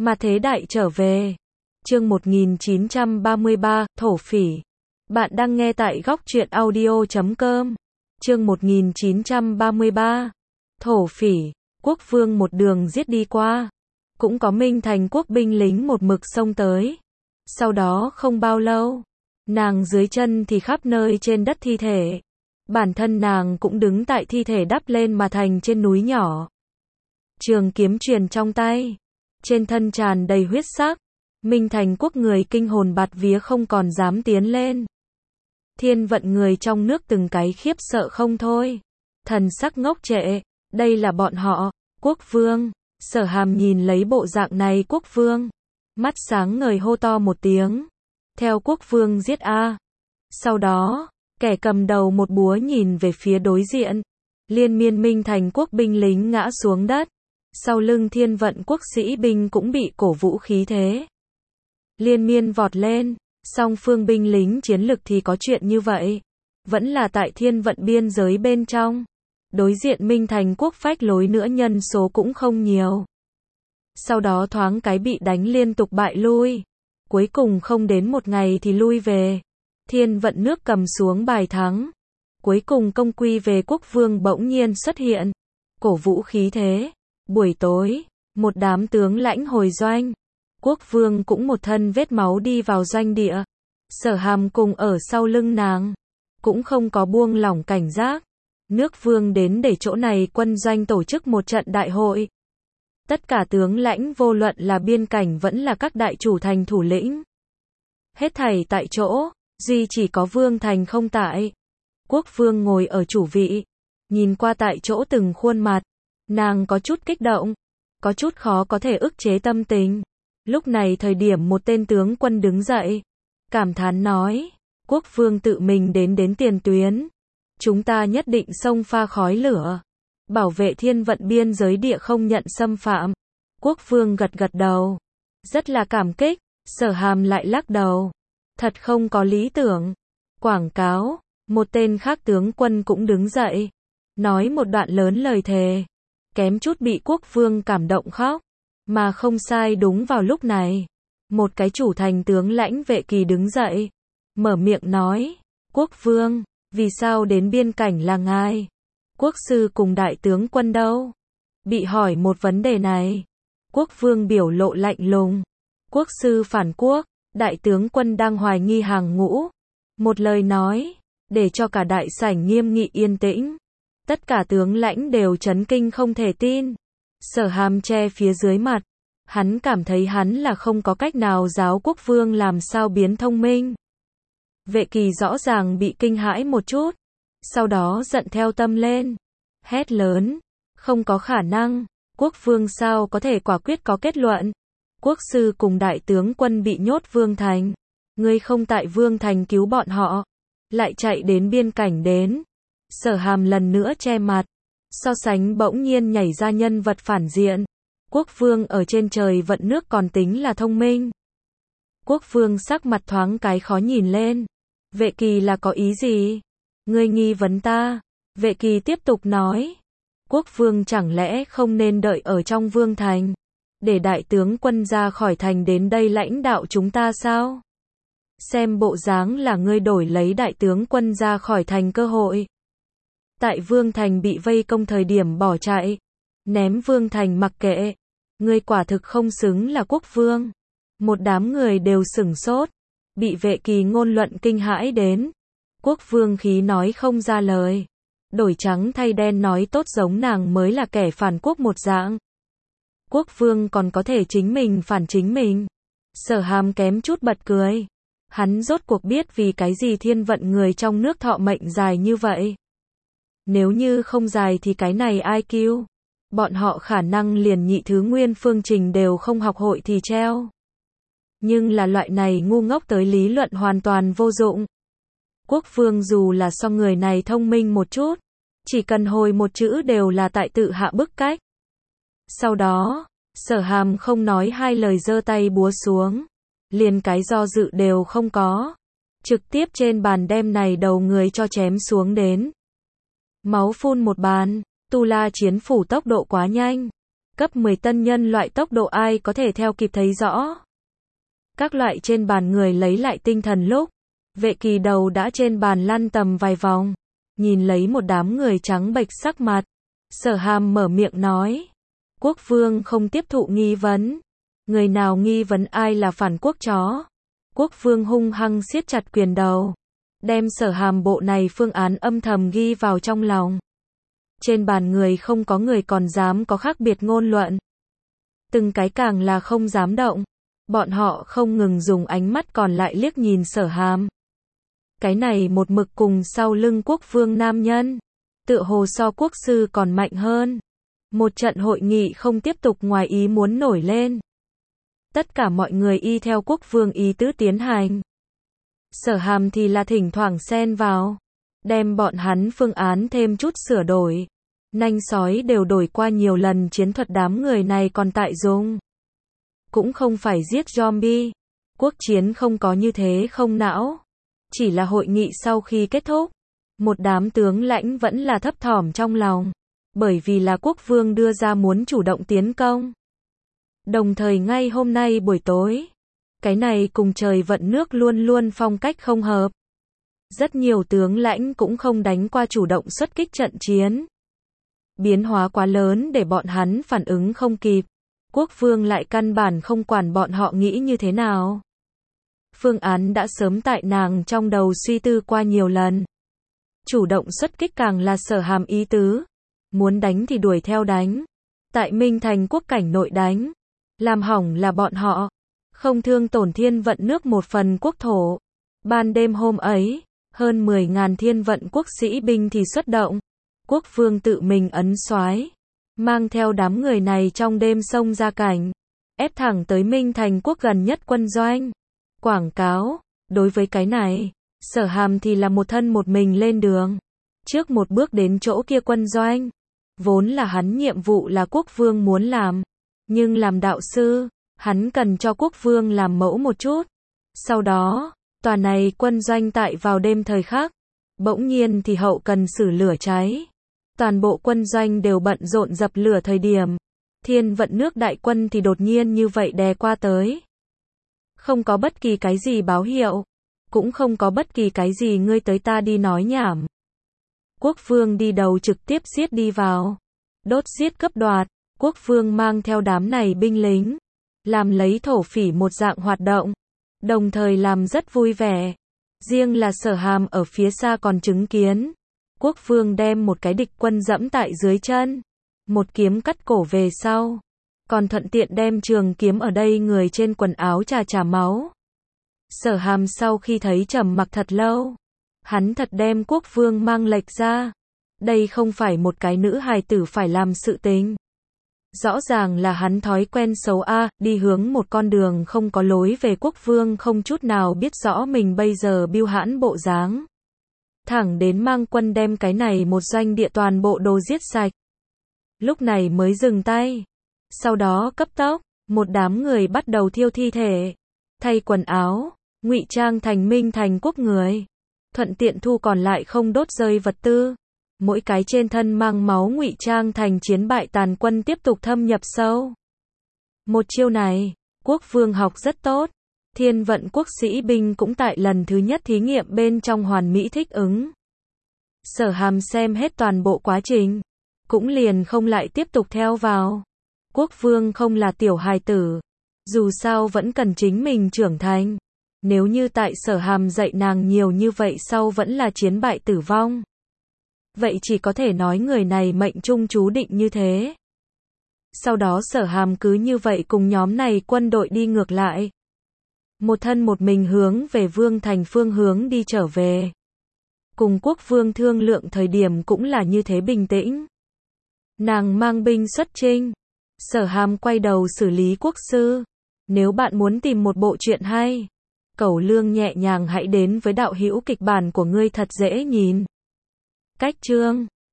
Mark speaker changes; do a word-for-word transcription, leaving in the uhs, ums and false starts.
Speaker 1: Mà thế đại trở về. Chương một nghìn chín trăm ba mươi ba, thổ phỉ. Bạn đang nghe tại góc truyện audio chấm com. Chương một nghìn chín trăm ba mươi ba. Thổ phỉ. Quốc vương một đường giết đi qua. Cũng có Minh Thành quốc binh lính một mực xông tới. Sau đó không bao lâu, nàng dưới chân thì khắp nơi trên đất thi thể. Bản thân nàng cũng đứng tại thi thể đắp lên mà thành trên núi nhỏ. Trường kiếm truyền trong tay, trên thân tràn đầy huyết sắc. Minh Thành quốc người kinh hồn bạt vía không còn dám tiến lên. Thiên vận người trong nước từng cái khiếp sợ không thôi. Thần sắc ngốc trệ, đây là bọn họ, quốc vương. Sở Hàm nhìn lấy bộ dạng này quốc vương, mắt sáng ngời hô to một tiếng. Theo quốc vương giết a. Sau đó, kẻ cầm đầu một búa nhìn về phía đối diện. Liên miên Minh Thành quốc binh lính ngã xuống đất. Sau lưng thiên vận quốc sĩ binh cũng bị cổ vũ khí thế. Liên miên vọt lên, song phương binh lính chiến lực thì có chuyện như vậy. Vẫn là tại thiên vận biên giới bên trong. Đối diện Minh Thành quốc phách lối nữa nhân số cũng không nhiều. Sau đó thoáng cái bị đánh liên tục bại lui. Cuối cùng không đến một ngày thì lui về. Thiên vận nước cầm xuống bài thắng. Cuối cùng công quy về quốc vương bỗng nhiên xuất hiện. Cổ vũ khí thế. Buổi tối, một đám tướng lãnh hồi doanh. Quốc vương cũng một thân vết máu đi vào doanh địa. Sở Hàm cùng ở sau lưng nàng. Cũng không có buông lỏng cảnh giác. Nước vương đến để chỗ này quân doanh tổ chức một trận đại hội. Tất cả tướng lãnh vô luận là biên cảnh vẫn là các đại chủ thành thủ lĩnh. Hết thảy tại chỗ, duy chỉ có vương thành không tại. Quốc vương ngồi ở chủ vị, nhìn qua tại chỗ từng khuôn mặt. Nàng có chút kích động, có chút khó có thể ức chế tâm tình. Lúc này thời điểm một tên tướng quân đứng dậy, cảm thán nói, quốc vương tự mình đến đến tiền tuyến. Chúng ta nhất định xông pha khói lửa, bảo vệ thiên vận biên giới địa không nhận xâm phạm. Quốc vương gật gật đầu, rất là cảm kích. Sở Hàm lại lắc đầu, thật không có lý tưởng. Quảng cáo, một tên khác tướng quân cũng đứng dậy, nói một đoạn lớn lời thề, kém chút bị quốc vương cảm động khóc. Mà không sai, đúng vào lúc này, một cái chủ thành tướng lãnh Vệ Kỳ đứng dậy, mở miệng nói, quốc vương, vì sao đến biên cảnh là ngài? Quốc sư cùng đại tướng quân đâu? Bị hỏi một vấn đề này, quốc vương biểu lộ lạnh lùng. Quốc sư phản quốc, đại tướng quân đang hoài nghi hàng ngũ. Một lời nói, để cho cả đại sảnh nghiêm nghị yên tĩnh. Tất cả tướng lãnh đều chấn kinh không thể tin. Sở Hàm che phía dưới mặt. Hắn cảm thấy hắn là không có cách nào giáo quốc vương làm sao biến thông minh. Vệ Kỳ rõ ràng bị kinh hãi một chút. Sau đó giận theo tâm lên. Hét lớn. Không có khả năng. Quốc vương sao có thể quả quyết có kết luận. Quốc sư cùng đại tướng quân bị nhốt vương thành. Ngươi không tại vương thành cứu bọn họ. Lại chạy đến biên cảnh đến. Sở Hàm lần nữa che mặt. So sánh bỗng nhiên nhảy ra nhân vật phản diện. Quốc vương ở trên trời vận nước còn tính là thông minh. Quốc vương sắc mặt thoáng cái khó nhìn lên. Vệ Kỳ là có ý gì? Ngươi nghi vấn ta. Vệ Kỳ tiếp tục nói. Quốc vương chẳng lẽ không nên đợi ở trong vương thành, để đại tướng quân ra khỏi thành đến đây lãnh đạo chúng ta sao? Xem bộ dáng là ngươi đổi lấy đại tướng quân ra khỏi thành cơ hội. Tại vương thành bị vây công thời điểm bỏ chạy, ném vương thành mặc kệ. Ngươi quả thực không xứng là quốc vương. Một đám người đều sửng sốt, bị Vệ Kỳ ngôn luận kinh hãi đến. Quốc vương khí nói không ra lời, đổi trắng thay đen nói tốt giống nàng mới là kẻ phản quốc một dạng. Quốc vương còn có thể chính mình phản chính mình. Sở Hàm kém chút bật cười. Hắn rốt cuộc biết vì cái gì thiên vận người trong nước thọ mệnh dài như vậy. Nếu như không dài thì cái này ai cứu? Bọn họ khả năng liền nhị thứ nguyên phương trình đều không học hội thì treo. Nhưng là loại này ngu ngốc tới lý luận hoàn toàn vô dụng. Quốc vương dù là so người này thông minh một chút, chỉ cần hồi một chữ đều là tại tự hạ bức cách. Sau đó, Sở Hàm không nói hai lời giơ tay búa xuống, liền cái do dự đều không có, trực tiếp trên bàn đem này đầu người cho chém xuống đến. Máu phun một bàn. Tu La chiến phủ tốc độ quá nhanh, Cấp mười tân nhân loại tốc độ ai có thể theo kịp thấy rõ. Các loại trên bàn người lấy lại tinh thần lúc. Vệ Kỳ đầu đã trên bàn lăn tầm vài vòng. Nhìn lấy một đám người trắng bệch sắc mặt. Sở Hàm mở miệng nói. Quốc vương không tiếp thụ nghi vấn. Người nào nghi vấn ai là phản quốc chó. Quốc vương hung hăng siết chặt quyền đầu. Đem Sở Hàm bộ này phương án âm thầm ghi vào trong lòng. Trên bàn người không có người còn dám có khác biệt ngôn luận. Từng cái càng là không dám động. Bọn họ không ngừng dùng ánh mắt còn lại liếc nhìn Sở Hàm. Cái này một mực cùng sau lưng quốc vương nam nhân. Tựa hồ so quốc sư còn mạnh hơn. Một trận hội nghị không tiếp tục ngoài ý muốn nổi lên. Tất cả mọi người y theo quốc vương ý tứ tiến hành. Sở Hàm thì là thỉnh thoảng xen vào. Đem bọn hắn phương án thêm chút sửa đổi. Nanh sói đều đổi qua nhiều lần chiến thuật đám người này còn tại dùng. Cũng không phải giết zombie. Quốc chiến không có như thế không não. Chỉ là hội nghị sau khi kết thúc. Một đám tướng lãnh vẫn là thấp thỏm trong lòng. Bởi vì là quốc vương đưa ra muốn chủ động tiến công. Đồng thời ngay hôm nay buổi tối. Cái này cùng trời vận nước luôn luôn phong cách không hợp. Rất nhiều tướng lãnh cũng không đánh qua chủ động xuất kích trận chiến. Biến hóa quá lớn để bọn hắn phản ứng không kịp. Quốc vương lại căn bản không quản bọn họ nghĩ như thế nào. Phương án đã sớm tại nàng trong đầu suy tư qua nhiều lần. Chủ động xuất kích càng là Sở Hàm ý tứ. Muốn đánh thì đuổi theo đánh. Tại Minh Thành quốc cảnh nội đánh. Làm hỏng là bọn họ. Không thương tổn thiên vận nước một phần quốc thổ. Ban đêm hôm ấy, hơn mười ngàn thiên vận quốc sĩ binh thì xuất động. Quốc vương tự mình ấn soái, mang theo đám người này trong đêm xông ra cảnh, ép thẳng tới Minh Thành quốc gần nhất quân doanh. Quảng cáo, đối với cái này, Sở Hàm thì là một thân một mình lên đường. Trước một bước đến chỗ kia quân doanh, vốn là hắn nhiệm vụ là quốc vương muốn làm, nhưng làm đạo sư, hắn cần cho quốc vương làm mẫu một chút. Sau đó, tòa này quân doanh tại vào đêm thời khắc, bỗng nhiên thì hậu cần xử lửa cháy. Toàn bộ quân doanh đều bận rộn dập lửa thời điểm. Thiên vận nước đại quân thì đột nhiên như vậy đè qua tới. Không có bất kỳ cái gì báo hiệu. Cũng không có bất kỳ cái gì ngươi tới ta đi nói nhảm. Quốc vương đi đầu trực tiếp giết đi vào. Đốt giết cấp đoạt. Quốc vương mang theo đám này binh lính. Làm lấy thổ phỉ một dạng hoạt động. Đồng thời làm rất vui vẻ. Riêng là Sở Hàm ở phía xa còn chứng kiến. Quốc vương đem một cái địch quân dẫm tại dưới chân. Một kiếm cắt cổ về sau. Còn thuận tiện đem trường kiếm ở đây người trên quần áo trà trà máu. Sở Hàm sau khi thấy trầm mặc thật lâu. Hắn thật đem quốc vương mang lệch ra. Đây không phải một cái nữ hài tử phải làm sự tình. Rõ ràng là hắn thói quen xấu a, đi hướng một con đường không có lối về. Quốc vương không chút nào biết rõ mình bây giờ biêu hãn bộ dáng. Thẳng đến mang quân đem cái này một doanh địa toàn bộ đồ giết sạch. Lúc này mới dừng tay. Sau đó cấp tốc, một đám người bắt đầu thiêu thi thể, thay quần áo, ngụy trang thành Minh Thành quốc người. Thuận tiện thu còn lại không đốt rơi vật tư. Mỗi cái trên thân mang máu ngụy trang thành chiến bại tàn quân tiếp tục thâm nhập sâu. Một chiêu này, quốc vương học rất tốt. Thiên vận quốc sĩ binh cũng tại lần thứ nhất thí nghiệm bên trong hoàn mỹ thích ứng. Sở Hàm xem hết toàn bộ quá trình, cũng liền không lại tiếp tục theo vào. Quốc vương không là tiểu hài tử, dù sao vẫn cần chính mình trưởng thành. Nếu như tại Sở Hàm dạy nàng nhiều như vậy sau vẫn là chiến bại tử vong. Vậy chỉ có thể nói người này mệnh trung chú định như thế. Sau đó Sở Hàm cứ như vậy cùng nhóm này quân đội đi ngược lại. Một thân một mình hướng về Vương Thành phương hướng đi trở về. Cùng quốc vương thương lượng thời điểm cũng là như thế bình tĩnh. Nàng mang binh xuất chinh. Sở Hàm quay đầu xử lý quốc sư. Nếu bạn muốn tìm một bộ truyện hay, Cẩu Lương nhẹ nhàng hãy đến với đạo hữu kịch bản của ngươi thật dễ nhìn. Cách chương